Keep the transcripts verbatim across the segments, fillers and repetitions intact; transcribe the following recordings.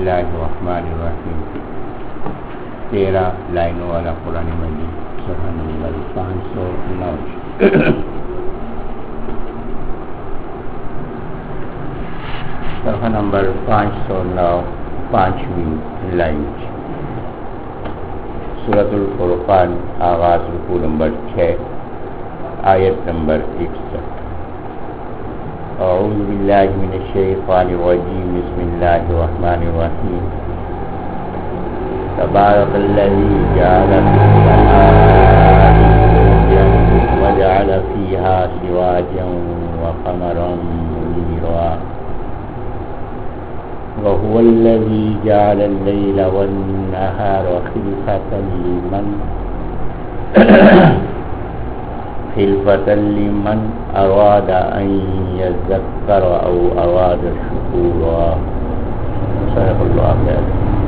اللہ الرحمن الرحیم. تیرہ لائنوں والا قرآن مجید صفحہ نمبر پانچ سو نو. صفحہ نمبر پانچ سو نو پانچویں لائن. سورۃ الفرقان آغاز رکوع نمبر چھ آیت نمبر اکسٹھ. اعوذ باللہ من الشیطان الرجیم. بسم اللہ الرحمن الرحیم. تبارک الذی جعل فی السماء بروجا وجعل فیہا سراجا وقمرا منیرا وهو الذی جعل اللیل والنہار خلفة لمن خلفة لمن اراد ان یذکر او اراد شکورا. صدق اللہ خیر.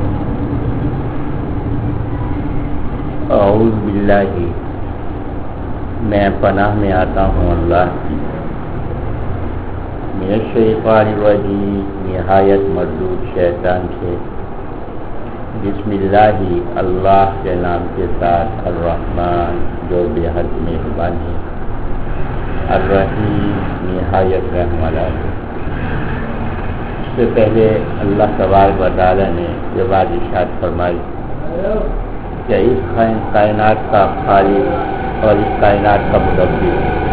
اعوذ باللہ، میں پناہ میں آتا ہوں اللہ کی، من الشیطان الرجیم، نہایت مردود شیطان سے. بسم اللہ، اللہ کے نام کے ساتھ، الرحمن جو بے حد مہربان ہے، الرحیم نہایت رحم والا ہے. اس سے پہلے اللہ تبارک و تعالی نے یہ بات ارشاد فرمائی کہ اس کائنات کا خالق اور اس کائنات کا مدبر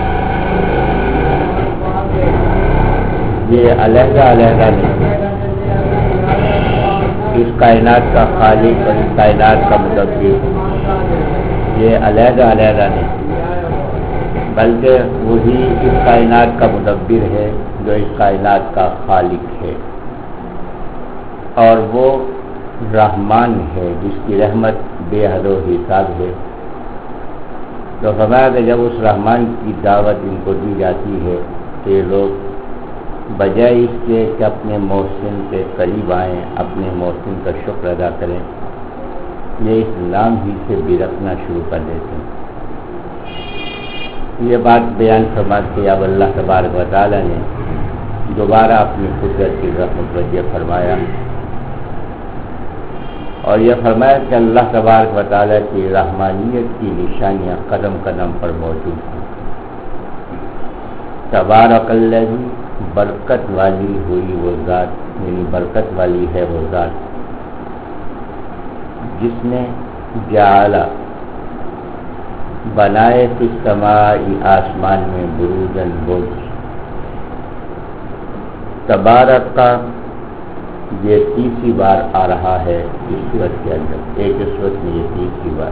یہ علیحدہ علیحدہ نہیں. اس کائنات کا خالق اور اس کائنات کا مدبر یہ علیحدہ علیحدہ نہیں، بلکہ وہی اس کائنات کا مدبر ہے جو اس کائنات کا خالق ہے، اور وہ رحمان ہے جس کی رحمت بے حد و حساب ہے. تو فرمایا کہ جب اس رحمان کی دعوت ان کو دی جاتی ہے کہ لوگ بجائے اس کے کہ اپنے محسن کے قریب آئیں، اپنے محسن کا شکر ادا کریں، یہ اس نام ہی سے برکنا شروع کر دیتے ہیں. یہ بات بیان فرما کے اب اللہ تبارک و تعالی نے دوبارہ اپنی قدرت کی طرف متوجہ فرمایا، اور یہ فرمایا کہ اللہ تبارک و تعالی کی رحمانیت کی نشانیاں قدم قدم پر موجود ہیں. تبارک الذی، برکت والی ہوئی وہ ذات، یعنی برکت والی ہے وہ ذات جس نے جعل بنائے فی السماء، آسمان میں، بروجن برج. تبارک کا یہ تیسری بار آ رہا ہے اس صورت کے اندر، ایک صورت میں یہ تیسری بار.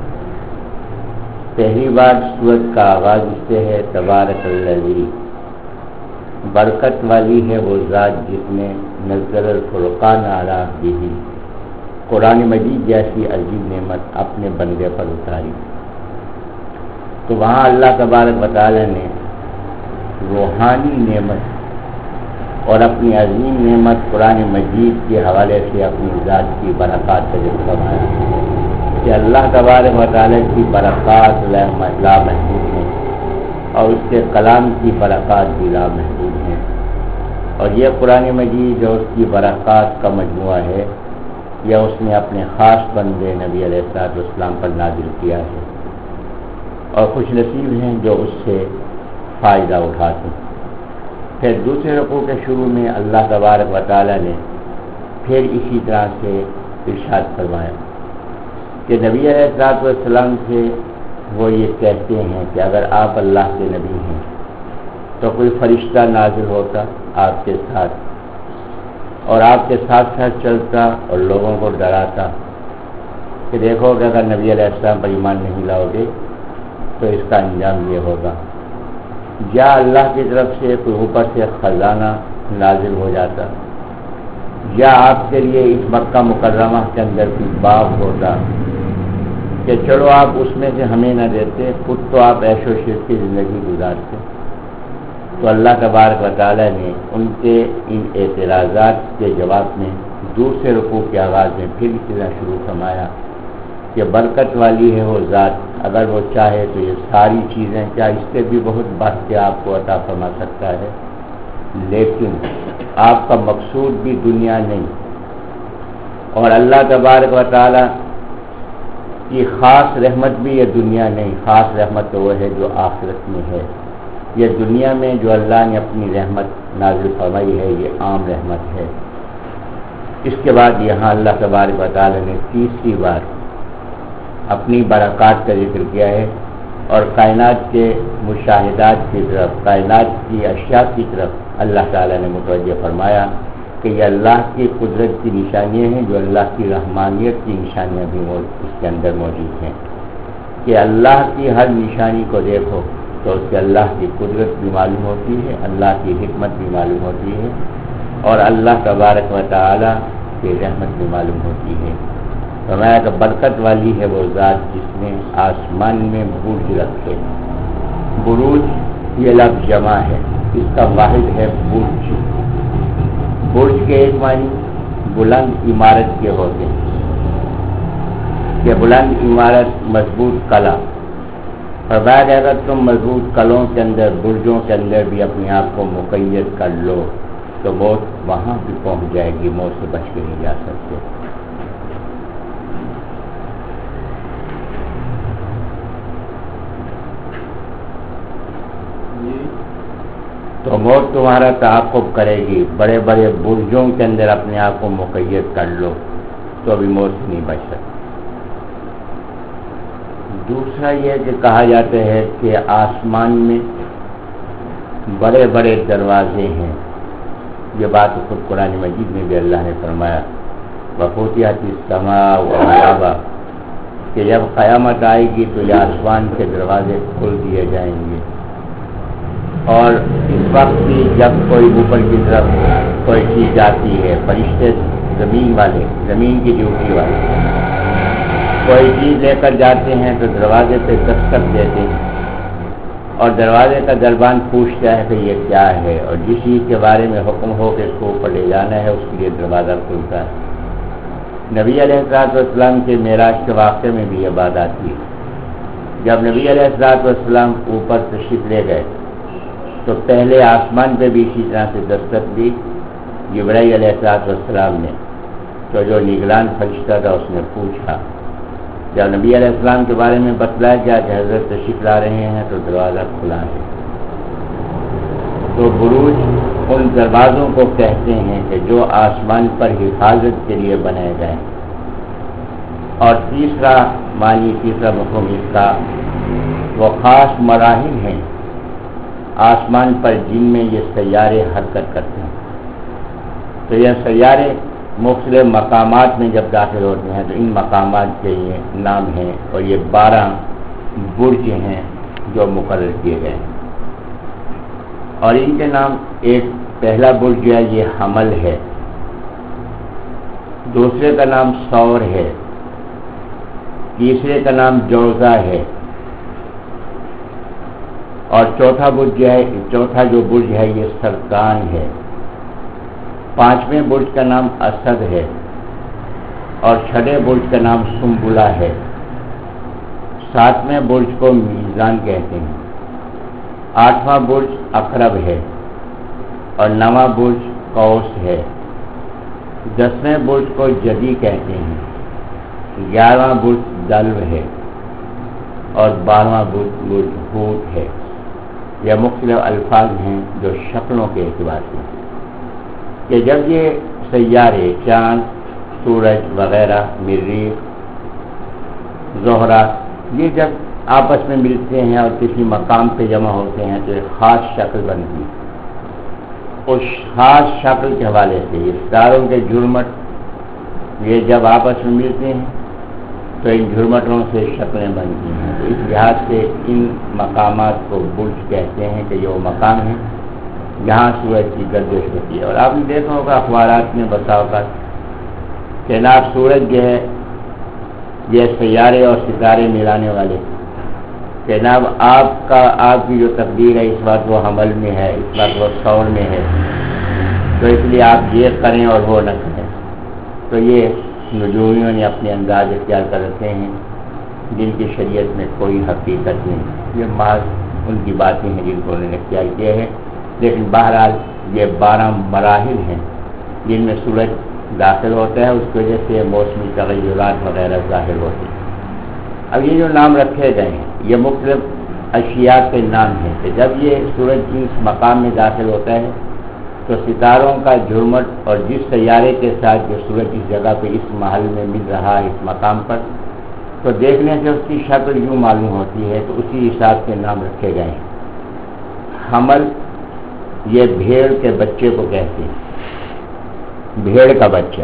پہلی بار صورت کا آغاز اس سے ہے تبارک الذی، برکت والی ہے وہ ذات جس نے نزل الفرقان علی عبدہ، قرآن مجید جیسی عظیم نعمت اپنے بندے پر اتاری. تو وہاں اللہ تبارک و تعالی نے روحانی نعمت اور اپنی عظیم نعمت قرآن مجید کے حوالے سے اپنی ذات کی برکات کا ذکر فرمایا کہ اللہ تبارک و تعالی کی برکات لامحدود ہیں، اور اس کے کلام کی برکات بھی لامحدود ہیں. اور یہ قرآن مجید جو اس کی برکات کا مجموعہ ہے، یہ اس نے اپنے خاص بندے نبی علیہ الصلوۃ والسلام پر نازل کیا ہے، اور خوش نصیب ہیں جو اس سے فائدہ اٹھاتے ہیں. پھر دوسرے رکوع کے شروع میں اللہ تبارک و تعالی نے پھر اسی طرح سے ارشاد فرمایا کہ نبی علیہ الصلوۃ والسلام سے وہ یہ کہتے ہیں کہ اگر آپ اللہ کے نبی ہیں تو کوئی فرشتہ نازل ہوتا آپ کے ساتھ، اور آپ کے ساتھ ساتھ چلتا اور لوگوں کو ڈراتا کہ دیکھو کہ اگر نبی علیہ السلام پر ایمان نہیں لاؤ گے تو اس کا انجام یہ ہوگا. یا اللہ کی طرف سے کوئی اوپر سے خزانہ نازل ہو جاتا، یا آپ کے لیے اس مکہ مکرمہ کے اندر کوئی باغ ہوتا کہ چلو آپ اس میں سے ہمیں نہ دیتے، خود تو آپ عیش و عشرت کی زندگی گزارتے. تو اللہ تبارک و تعالی نے ان کے ان اعتراضات کے جواب میں دوسرے رکوع کے آغاز میں پھر اسی طرح شروع فرمایا کہ برکت والی ہے وہ ذات، اگر وہ چاہے تو یہ ساری چیزیں، کیا اس سے بھی بہت بڑھ کے آپ کو عطا فرما سکتا ہے، لیکن آپ کا مقصود بھی دنیا نہیں، اور اللہ تبارک و تعالی کی خاص رحمت بھی یہ دنیا نہیں، خاص رحمت تو وہ ہے جو آخرت میں ہے۔ یہ دنیا میں جو اللہ نے اپنی رحمت نازل فرمائی ہے یہ عام رحمت ہے۔ اس کے بعد یہاں اللہ تبارک و تعالی نے تیسری بار اپنی برکات کا ذکر کیا ہے اور کائنات کے مشاہدات کی طرف، کائنات کی اشیاء کی طرف اللہ تعالی نے متوجہ فرمایا کہ یہ اللہ کی قدرت کی نشانیاں ہیں، جو اللہ کی رحمانیت کی نشانیاں بھی اس کے اندر موجود ہیں، کہ اللہ کی ہر نشانی کو دیکھو تو اس سے اللہ کی قدرت بھی معلوم ہوتی ہے، اللہ کی حکمت بھی معلوم ہوتی ہے اور اللہ تبارک و تعالی کی رحمت بھی معلوم ہوتی ہے۔ فرمایا کہ برکت والی ہے وہ ذات جس نے آسمان میں برج رکھے۔ بروج یہ لفظ جمع ہے، اس کا واحد ہے برج۔ برج کے ایک معنی بلند عمارت کے ہوتے ہیں کہ بلند عمارت مضبوط قلعہ۔ فرمایا کہ اگر تم مضبوط قلعوں کے اندر، برجوں کے اندر بھی اپنے آپ کو مقید کر لو تو موت وہاں بھی پہنچ جائے گی، موت سے بچ کے نہیں جا سکتے۔ تو موت تمہارا تعاقب کرے گی، بڑے بڑے برجوں کے اندر اپنے آپ کو مقید کر لو تو بھی موت سے نہیں بچ سکتے۔ دوسرا یہ کہ کہا جاتا ہے کہ آسمان میں بڑے بڑے دروازے ہیں، یہ بات خود قرآن مجید میں بھی اللہ نے فرمایا وَفُتِحَتِ السَّمَاءُ وَأَبْوَابُهَا کہ جب قیامت آئے گی تو یہ آسمان کے دروازے کھول دیے جائیں گے، اور اس وقت بھی جب کوئی اوپر کی طرف کوئی چیز جاتی ہے، فرشتے زمین والے، زمین کی ڈیوٹی والے کوئی چیز لے کر جاتے ہیں تو دروازے پہ دستک دیتے ہیں اور دروازے کا دربان پوچھتا ہے کہ یہ کیا ہے، اور جس چیز کے بارے میں حکم ہو کہ اس کو اوپر لے جانا ہے اس کے لیے دروازہ کھلتا ہے۔ نبی علیہ الصلوۃ والسلام کے معراج کے واقعے میں بھی یہ بات آتی ہے، جب نبی علیہ الصلوۃ والسلام اوپر تشریف لے گئے تو پہلے آسمان پہ بھی اسی طرح سے دستک دی جبرائیل علیہ الصلوۃ والسلام نے، تو جو نگران فرشتہ تھا اس نے پوچھا، جب نبی علیہ السلام کے بارے میں بتلایا گیا کہ حضرت تشریف لا رہے ہیں تو دروازہ کھلا ہے۔ تو بروج ان دروازوں کو کہتے ہیں کہ جو آسمان پر حفاظت کے لیے بنائے گئے۔ اور تیسرا معنی، تیسرا مفہوم اس کا وہ خاص مراحل ہیں آسمان پر جن میں یہ سیارے حرکت کرتے ہیں۔ تو یہ سیارے مختلف مقامات میں جب داخل ہوتے ہیں تو ان مقامات کے یہ نام ہیں، اور یہ بارہ برج ہیں جو مقرر کیے گئے ہیں، اور ان کے نام، ایک پہلا برج جو ہے یہ حمل ہے، دوسرے کا نام ثور ہے، تیسرے کا نام جوزہ ہے، اور چوتھا برج جو ہے چوتھا جو برج ہے یہ سرکان ہے، پانچویں برج کا نام اسد ہے، اور چھٹے برج کا نام سنبلہ ہے، ساتویں برج کو میزان کہتے ہیں، آٹھواں برج عقرب ہے، اور نواں برج قوس ہے، دسویں برج کو جدی کہتے ہیں، گیارہواں برج دلو ہے، اور بارہواں برج برج ہوت ہے۔ یہ مختلف الفاظ ہیں جو شکلوں کے اعتبار سے، کہ جب یہ سیارے چاند، سورج وغیرہ، مریخ، زہرہ، یہ جب آپس میں ملتے ہیں اور کسی مقام پہ جمع ہوتے ہیں تو ایک خاص شکل بنتی ہے۔ اس خاص شکل کے حوالے سے یہ ستاروں کے جھرمٹ یہ جب آپس میں ملتے ہیں تو ان جھرمٹوں سے شکلیں بنتی ہیں۔ تو اس لحاظ سے ان مقامات کو برج کہتے ہیں کہ یہ وہ مقام ہے جہاں سورج کی گردش ہوتی ہے۔ اور آپ نے دیکھا ہوگا اخبارات میں بتا ہوگا کہ جناب سورج جو ہے یہ سیارے اور ستارے ملانے والے، کہ جناب آپ کا آپ کی جو تقدیر ہے اس وقت وہ حمل میں ہے، اس وقت وہ ثور میں ہے، تو اس لیے آپ یہ کریں اور وہ نہ کریں۔ تو یہ نجومیوں نے اپنے انداز اختیار کر رکھے ہیں جن کی شریعت میں کوئی حقیقت نہیں، یہ محض ان کی باتیں ہیں جن کو انہوں نے اختیار کیا ہے۔ لیکن بہرحال یہ بارہ مراحل ہیں جن میں سورج داخل ہوتا ہے، اس کی وجہ سے موسمی تغیرات وغیرہ ظاہر ہوتے ہیں۔ اب یہ جو نام رکھے گئے ہیں یہ مختلف اشیاء کے نام ہیں کہ جب یہ سورج اس مقام میں داخل ہوتا ہے تو ستاروں کا جھرمٹ اور جس سیارے کے ساتھ جو سورج اس جگہ پہ اس محل میں مل رہا ہے اس مقام پر، تو دیکھنے سے اس کی شکل یوں معلوم ہوتی ہے، تو اسی حساب سے نام رکھے گئے ہیں۔ حمل یہ بھیڑ کے بچے کو کہتے ہیں، بھیڑ کا بچہ۔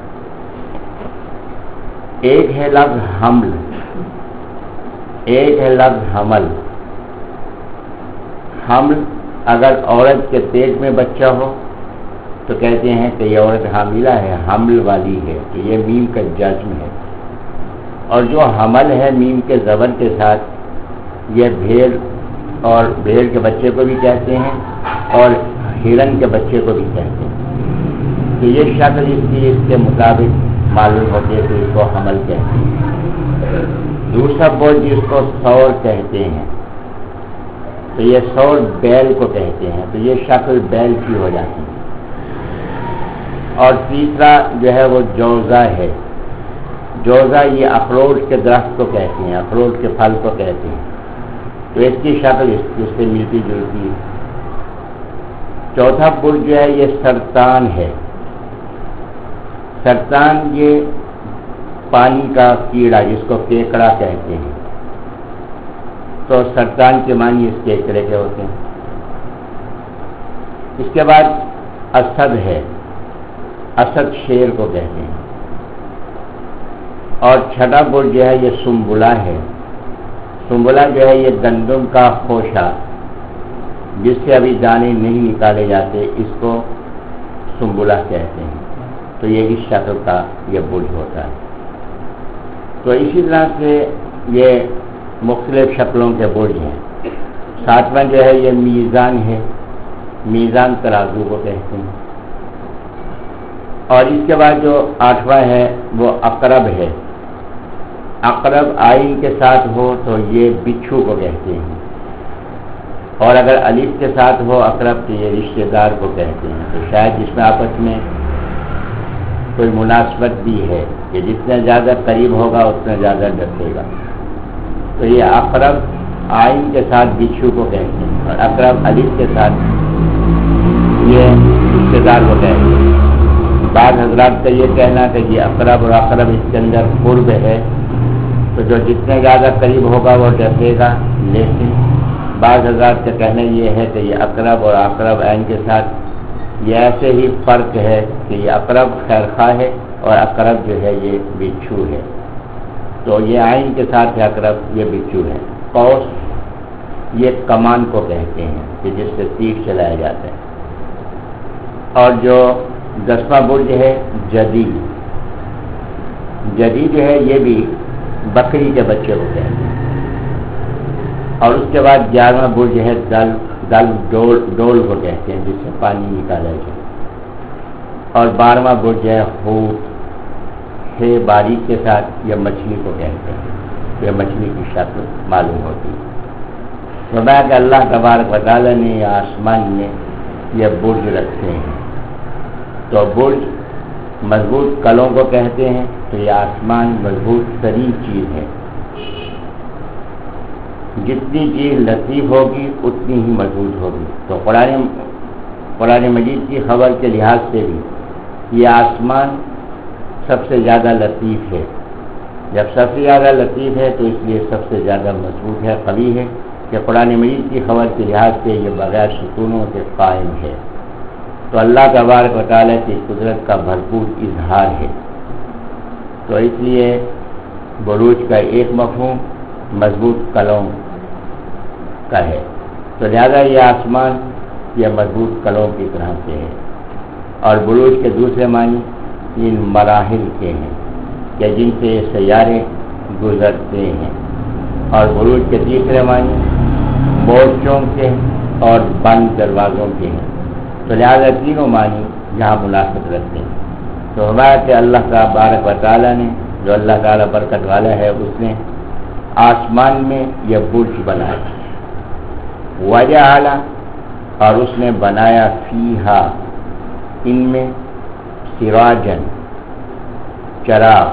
ایک ہے لفظ حمل، ایک ہے لفظ حمل۔ حمل اگر عورت کے پیٹ میں بچہ ہو تو کہتے ہیں کہ یہ عورت حاملہ ہے، حمل والی ہے، تو یہ میم کا جزم ہے۔ اور جو حمل ہے میم کے زبر کے ساتھ، یہ بھیڑ اور بھیڑ کے بچے کو بھی کہتے ہیں اور ہرن کے بچے کو بھی کہتے ہیں، تو یہ شکل اس کی اس کے مطابق معلوم ہوتی ہے کہ اس کو حمل کہتے ہیں۔ دوسرا بول جس کو سور کہتے ہیں، تو یہ سور بیل کو کہتے ہیں، تو یہ شکل بیل کی ہو جاتی ہے۔ اور تیسرا جو ہے وہ جوزہ ہے، جوزہ یہ اخروٹ کے درخت کو کہتے ہیں، اخروٹ کے پھل کو کہتے ہیں، تو اس کی شکل اس سے ملتی جلتی ہے۔ چوتھا برج جو ہے یہ سرطان ہے، سرطان یہ پانی کا کیڑا جس کو کیکڑا کہتے ہیں، تو سرطان کے معنی اس کیکڑے کے ہوتے ہیں۔ اس کے بعد اسد ہے، اسد شیر کو کہتے ہیں۔ اور چھٹا برج جو ہے یہ سنبلہ ہے، سنبلہ جو ہے یہ گندم کا خوشہ جس سے ابھی دانے نہیں نکالے جاتے، اس کو سنبلہ کہتے ہیں، تو یہ اس شکل کا یہ برج ہوتا ہے۔ تو اسی طرح سے یہ مختلف شکلوں کے برج ہیں۔ ساتواں جو ہے یہ میزان ہے، میزان ترازو کو کہتے ہیں۔ اور اس کے بعد جو آٹھواں ہے وہ عقرب ہے، عقرب آئین کے ساتھ ہو تو یہ بچھو کو کہتے ہیں، اور اگر الف کے ساتھ ہو عقرب تو یہ رشتہ دار کو کہتے ہیں، تو شاید جس میں آپس میں کوئی مناسبت بھی ہے کہ جتنا زیادہ قریب ہوگا اتنا زیادہ ڈرے گا، تو یہ عقرب آئین کے ساتھ بچھو کو کہتے ہیں، اور عقرب الف کے ساتھ یہ رشتہ دار کو کہتے ہیں۔ بعض حضرات کا یہ کہنا کہ یہ عقرب اور عقرب اس کے اندر قرب ہے، تو جو جتنے زیادہ قریب ہوگا وہ ڈرے گا، لیکن بعض حضرات کا کہنا یہ ہے کہ یہ عقرب اور عقرب عین کے ساتھ یہ ایسے ہی فرق ہے کہ یہ عقرب خیر خواہ ہے اور عقرب جو ہے یہ بچھو ہے، تو یہ عین کے ساتھ ہے عقرب، یہ بچھو ہے۔ قوس یہ کمان کو کہتے ہیں کہ جس سے تیر چلایا جاتا ہے۔ اور جو دسواں برج ہے جدی، جدی جو ہے یہ بھی بکری کے بچے کو کہتے ہیں۔ اور اس کے بعد گیارہواں برج ہے دل، دل ڈول ڈول کو کہتے ہیں جس سے پانی نکالا جائے۔ اور بارہواں برج ہے حوت، ہے باریک کے ساتھ، یہ مچھلی کو کہتے ہیں، یہ مچھلی کی شکل معلوم ہوتی ہے۔ فرمایا کہ اللہ تبارک و تعالیٰ نے آسمان میں یہ برج رکھتے ہیں، تو برج مضبوط کلوں کو کہتے ہیں، تو یہ آسمان مضبوط ترین چیز ہے، جتنی چیز لطیف ہوگی اتنی ہی مضبوط ہوگی۔ تو قرآن قرآن مجید کی خبر کے لحاظ سے بھی یہ آسمان سب سے زیادہ لطیف ہے، جب سب سے زیادہ لطیف ہے تو اس لیے سب سے زیادہ مضبوط ہے، قوی ہے، کہ قرآن مجید کی خبر کے لحاظ سے یہ بغیر ستونوں کے قائم ہے۔ تو اللہ تبارک و تعالیٰ کی قدرت کا بھرپور اظہار ہے، تو اس لیے بروج کا ایک مفہوم مضبوط کلوں کا ہے، تو لہذا یہ آسمان یہ مضبوط کلوں کی طرح سے ہے۔ اور بروج کے دوسرے معنی ان مراحل کے ہیں کہ جن سے یہ سیارے گزرتے ہیں، اور بروج کے تیسرے معنی مورچوں کے اور بند دروازوں کے ہیں، تو لہذا تینوں معنی یہاں مناسب رکھتے ہیں۔ تو ہمارا کہ اللہ تبارک و تعالیٰ نے، جو اللہ تعالیٰ برکت والا ہے، اس نے آسمان میں یہ برج بنایا، وجعل، اور اس نے بنایا فیہا، ان میں، سراجن، چراغ،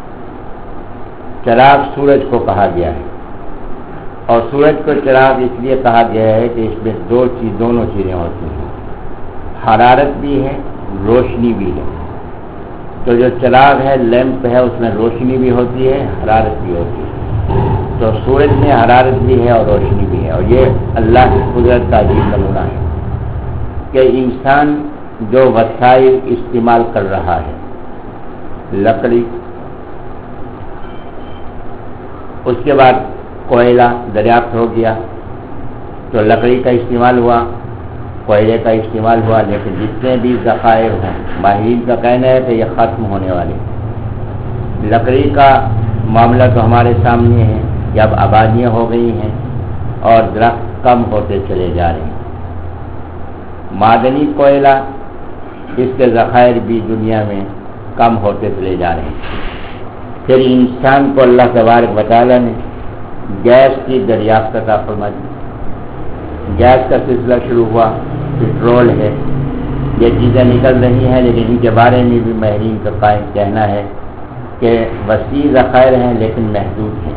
چراغ سورج کو کہا گیا ہے، اور سورج کو چراغ اس لیے کہا گیا ہے کہ اس میں دو چیز دونوں چیزیں ہوتی ہیں، حرارت بھی ہے، روشنی بھی ہے۔ تو جو چراغ ہے، لیمپ ہے، اس میں روشنی بھی ہوتی ہے، حرارت بھی ہوتی ہے۔ تو سورج میں حرارت بھی ہے اور روشنی بھی ہے، اور یہ اللہ کی قدرت کا عجیب نمونہ ہے کہ انسان جو وسائل استعمال کر رہا ہے، لکڑی، اس کے بعد کوئلہ دریافت ہو گیا تو لکڑی کا استعمال ہوا، کوئلے کا استعمال ہوا، لیکن جتنے بھی ذخائر ہیں، ماہرین کا کہنا ہے کہ یہ ختم ہونے والے۔ لکڑی کا معاملہ تو ہمارے سامنے ہے کہ اب آبادیاں ہو گئی ہیں اور درخت کم ہوتے چلے جا رہے ہیں۔ معدنی کوئلہ، اس کے ذخائر بھی دنیا میں کم ہوتے چلے جا رہے ہیں۔ پھر انسان کو اللہ تبارک و تعالیٰ نے گیس کی دریافت عطا فرما دی، گیس کا سلسلہ شروع ہوا، پٹرول ہے، یہ چیزیں نکل رہی ہیں، لیکن ان کے بارے میں بھی ماہرین کا قائم کہنا ہے کہ وسیع ذخائر ہیں لیکن محدود ہیں۔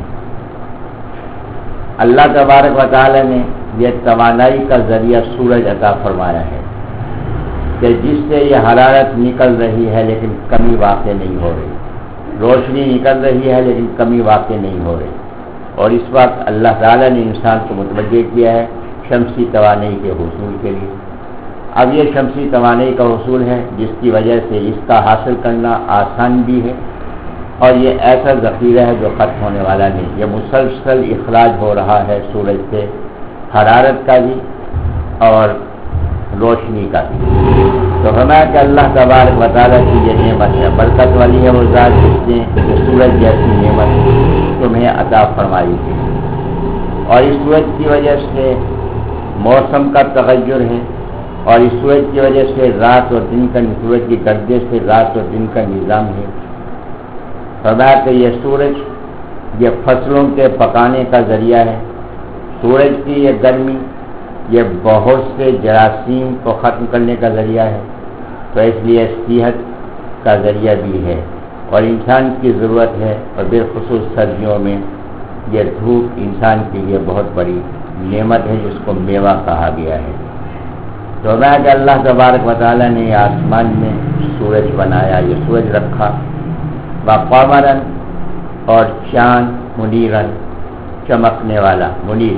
اللہ تبارک و تعالیٰ نے یہ توانائی کا ذریعہ سورج عطا فرمایا ہے کہ جس سے یہ حرارت نکل رہی ہے لیکن کمی واقع نہیں ہو رہی، روشنی نکل رہی ہے لیکن کمی واقع نہیں ہو رہی۔ اور اس وقت اللہ تعالیٰ نے انسان کو متوجہ کیا ہے شمسی توانائی کے حصول کے لیے۔ اب یہ شمسی توانائی کا حصول ہے جس کی وجہ سے اس کا حاصل کرنا آسان بھی ہے، اور یہ ایسا ذخیرہ ہے جو ختم ہونے والا نہیں۔ یہ مسلسل اخراج ہو رہا ہے سورج سے، حرارت کا بھی اور روشنی کا بھی۔ تو فرمایا کہ اللہ تبارک و تعالیٰ کی یہ نعمت ہے، برکت والی ہے وہ ذات جس نے سورج جیسی نعمت تمہیں عطا فرمائی ہے، اور اس سورج کی وجہ سے موسم کا تغیر ہے، اور اس سورج کی وجہ سے رات اور دن کا، سورج کی گردش سے رات اور دن کا نظام ہے۔ فرمایا کہ یہ سورج یہ فصلوں کے پکانے کا ذریعہ ہے، سورج کی یہ گرمی یہ بہت سے جراثیم کو ختم کرنے کا ذریعہ ہے، تو اس لیے صحت کا ذریعہ بھی ہے، اور انسان کی ضرورت ہے، اور بالخصوص سردیوں میں یہ دھوپ انسان کے لیے بہت بڑی نعمت ہے جس کو میوہ کہا گیا ہے۔ تو میں کہ اللہ تبارک و تعالیٰ نے آسمان میں سورج بنایا، یہ سورج رکھا، وقمرن، اور چاند منیرن، چمکنے والا، منیر۔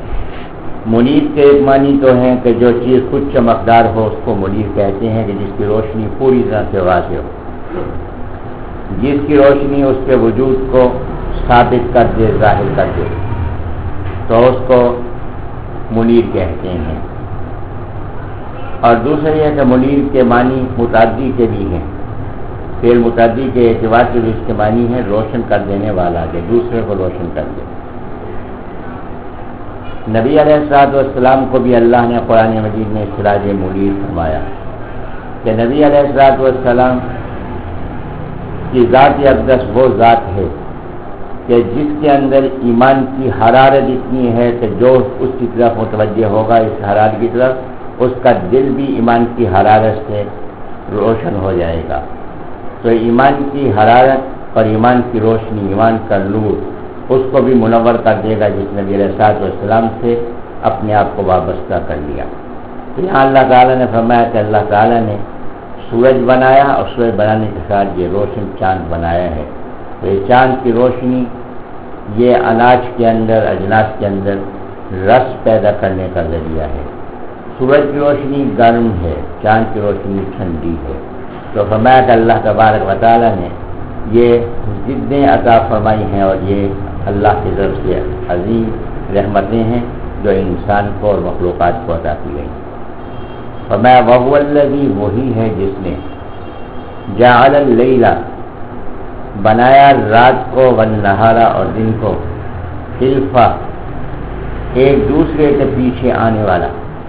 منیر کے ایک معنی تو ہیں کہ جو چیز خود چمکدار ہو اس کو منیر کہتے ہیں، کہ جس کی روشنی پوری طرح سے واضح ہو، جس کی روشنی اس کے وجود کو ثابت کر دے، ظاہر کر دے، تو اس کو منیر کہتے ہیں۔ اور دوسرا یہ کہ منیر کے معنی متعدی کے بھی ہیں، فعل متعدی کے اعتبار سے بھی اس کے معنی ہے روشن کر دینے والا، جو دوسرے کو روشن کر دے۔ نبی علیہ الصلوۃ والسلام کو بھی اللہ نے قرآن مجید میں سراج منیر فرمایا کہ نبی علیہ الصلوۃ والسلام کی ذات اقدس وہ ذات ہے کہ جس کے اندر ایمان کی حرارت اتنی ہے کہ جو اس کی طرف متوجہ ہوگا، اس حرارت کی طرف، اس کا دل بھی ایمان کی حرارت سے روشن ہو جائے گا۔ تو ایمان کی حرارت اور ایمان کی روشنی، ایمان کا نور اس کو بھی منور کر دے گا جس نے نبی علیہ الصلوۃ والسلام سے اپنے آپ کو وابستہ کر لیا۔ تو یہاں اللہ تعالیٰ نے فرمایا کہ اللہ تعالیٰ نے سورج بنایا، اور سورج بنانے کے ساتھ یہ روشن چاند بنایا ہے۔ تو یہ چاند کی روشنی یہ اناج کے اندر، اجناس کے اندر رس پیدا کرنے کا ذریعہ ہے۔ سورج کی روشنی گرم ہے، چاند کی روشنی ٹھنڈی ہے۔ تو فرمایا کہ اللہ تبارک و تعالیٰ نے یہ ضدیں عطا فرمائی ہیں، اور یہ اللہ کی طرف سے عظیم رحمتیں ہیں جو انسان کو اور مخلوقات کو عطا کی گئی۔ فرمایا وَهُوَ الَّذِي، وہی ہے جس نے جَعَلَ اللَّيْلَ، بنایا رات کو، وَالنَّهَارَ، اور دن کو، خِلْفَةً، ایک دوسرے کے پیچھے آنے والا،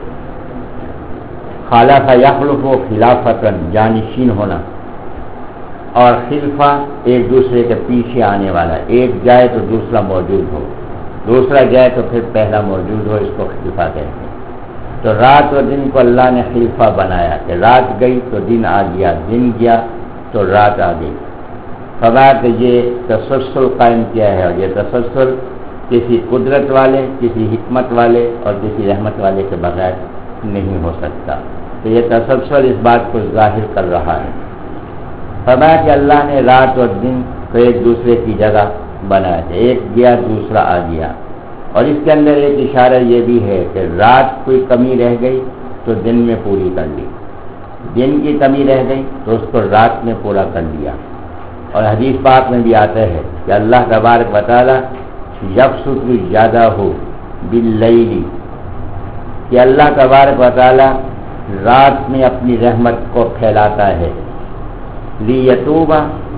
خَلَفَ يَخْلُفُ خِلَافَةً، جانشین ہونا، اور خلفہ ایک دوسرے کے پیچھے آنے والا، ایک جائے تو دوسرا موجود ہو، دوسرا جائے تو پھر پہلا موجود ہو، اس کو خلفہ کہتے ہیں۔ تو رات اور دن کو اللہ نے خلفہ بنایا کہ رات گئی تو دن آ گیا، دن گیا تو رات آ گئی. فرمایا کہ یہ تسلسل قائم کیا ہے، اور یہ تسلسل کسی قدرت والے، کسی حکمت والے اور کسی رحمت والے کے بغیر نہیں ہو سکتا. تو یہ تسلسل اس بات کو ظاہر کر رہا ہے. فرمایا کہ اللہ نے رات اور دن کو ایک دوسرے کی جگہ بنایا ہے، ایک گیا دوسرا آ گیا. اور اس کے اندر ایک اشارہ یہ بھی ہے کہ رات کوئی کمی رہ گئی تو دن میں پوری کر لی، دن کی کمی رہ گئی تو اس کو رات میں پورا کر لیا. اور حدیث پاک میں بھی آتا ہے کہ اللہ تبارک و تعالی یبسط زیادہ ہو باللیل، کہ اللہ تبارک و تعالی رات میں اپنی رحمت کو پھیلاتا ہے. لیتوبہ،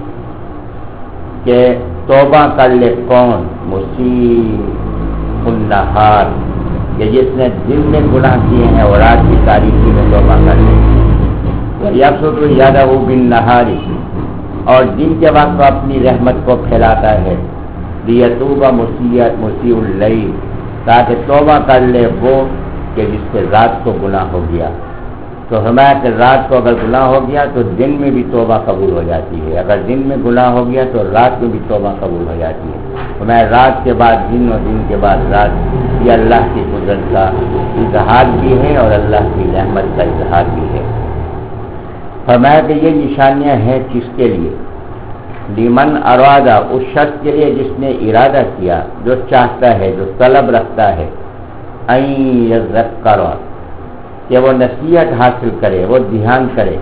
کہ توبہ کر لے کون؟ مسیء النہار، کہ جس نے دن میں گناہ کیے ہیں اور رات کی تاریکی میں توبہ کر لے. یبسط زیادہ ہو بالنہار، اور دن کے وقت وہ اپنی رحمت کو پھیلاتا ہے. لیتوبہ مسیء مسیء اللیل، تاکہ توبہ کر لے وہ کہ جس سے رات کو گناہ ہو گیا. تو ہمارا کہ رات کو اگر گناہ ہو گیا تو دن میں بھی توبہ قبول ہو جاتی ہے، اگر دن میں گناہ ہو گیا تو رات میں بھی توبہ قبول ہو جاتی ہے. ہمارا رات کے بعد دن اور دن کے بعد رات، یہ اللہ کی قدرت کا اظہار بھی ہے اور اللہ کی رحمت کا اظہار بھی ہے. فرمایا کہ یہ نشانیاں ہیں کس کے لیے؟ لمن ارادہ، اس شخص کے لیے جس نے ارادہ کیا، جو چاہتا ہے، جو طلب رکھتا ہے، ان یذکر، کہ وہ نصیحت حاصل کرے، وہ دھیان کرے،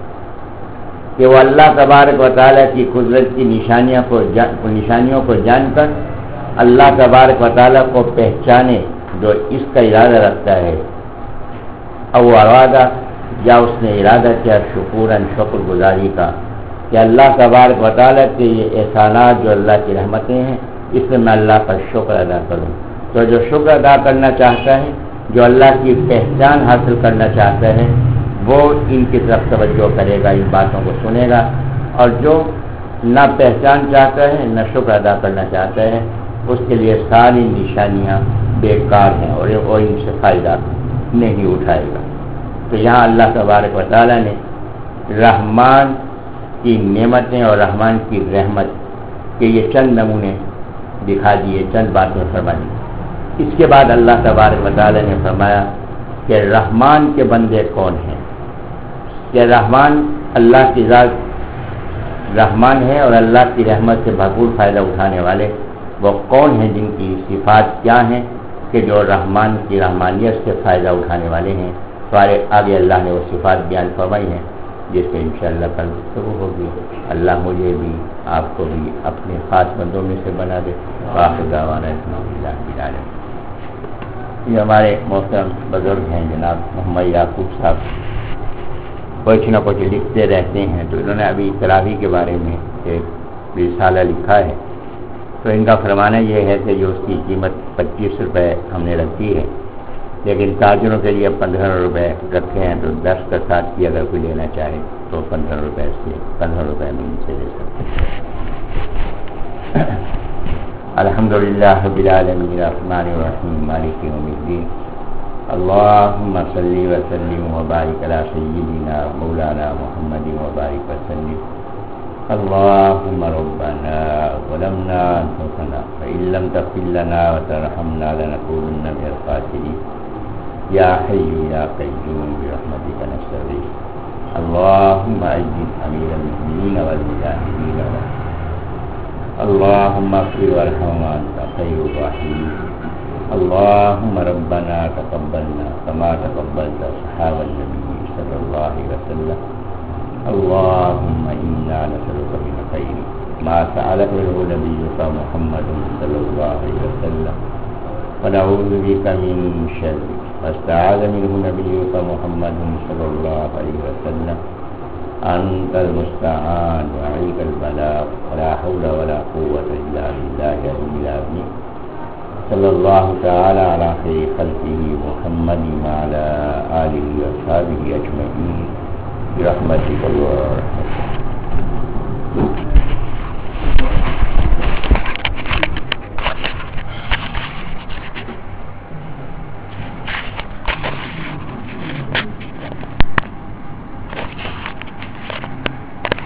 کہ وہ اللہ تبارک و تعالیٰ کی قدرت کی نشانیوں کو نشانیوں کو جان کر اللہ تبارک و تعالیٰ کو پہچانے، جو اس کا ارادہ رکھتا ہے. او ارادہ، یا اس نے ارادہ کیا شکوراً، شکر گزاری کا، کہ اللہ تبارک و تعالیٰ کے یہ احسانات جو اللہ کی رحمتیں ہیں، اس میں میں اللہ کا شکر ادا کروں. تو جو شکر ادا کرنا چاہتا ہے، جو اللہ کی پہچان حاصل کرنا چاہتا ہے، وہ ان کی طرف توجہ کرے گا، ان باتوں کو سنے گا. اور جو نہ پہچان چاہتا ہے، نہ شکر ادا کرنا چاہتا ہے، اس کے لیے ساری نشانیاں بیکار ہیں اور وہ ان سے فائدہ نہیں اٹھائے گا. تو یہاں اللہ تبارک و تعالیٰ نے رحمان کی نعمتیں اور رحمان کی رحمت کے یہ چند نمونے دکھا دیے، چند باتیں فرما دی. اس کے بعد اللہ تبارک و تعالیٰ نے فرمایا کہ رحمان کے بندے کون ہیں، کہ رحمان اللہ کی ذات رحمان ہے اور اللہ کی رحمت سے بھرپور فائدہ اٹھانے والے وہ کون ہیں، جن کی صفات کیا ہیں کہ جو رحمان کی رحمانیت سے فائدہ اٹھانے والے ہیں. تو آگے اللہ نے وہ صفات بیان فرمائی ہیں جس پہ انشاءاللہ کل گفتگو ہوگی. اللہ مجھے بھی آپ کو بھی اپنے خاص بندوں میں سے بنا دے. آخر دعوانا الحمد للہ رب العالمین. یہ ہمارے محترم بزرگ ہیں جناب محمد یعقوب صاحب، کچھ نہ کچھ لکھتے رہتے ہیں. تو انہوں نے ابھی تراویح کے بارے میں ایک رسالہ لکھا ہے. تو ان کا فرمانا یہ ہے کہ جو اس کی قیمت پچیس روپے ہم نے رکھی ہے، لیکن تاجروں کے لیے پندرہ روپے رکھے ہیں. تو دس کا ساتھ کی اگر کوئی لینا چاہے تو پندرہ روپے سے پندرہ روپے میں ان سے لے سکتے ہیں. الحمدللہ رب العالمین الرحمن الرحیم مالک یوم الدین. اللہم صلی وسلم وبارک علی سیدنا مولانا محمد وبارک وسلم. اللہم ربنا ظلمنا انفسنا فإن لم تغفر لنا وترحمنا لنکونن من الخاسرین. یا حی یا قیوم برحمتک نستغیث. اللہم اجز امیر المؤمنین والمجاہدین. اللہم اغفر وارحم وانت خیر الراحمین. اللہم ربنا تقبلنا كما تقبلت اصحاب النبی صلی اللہ علیہ وسلم. اللہم انا نسألک من خیر ما سألک منہ نبیک محمد صلی اللہ علیہ وسلم ونعوذ بک من شر ما استعاذ منہ نبیک محمد صلی اللہ علیہ وسلم. انت المستعان وعلیک البلاغ ولا حول ولا قوة الا باللہ العلی العظیم. صلی اللہ تعالی علی خیر خلقہ محمد وعلی آلہ واصحابہ اجمعین برحمتک یا ارحم الراحمین.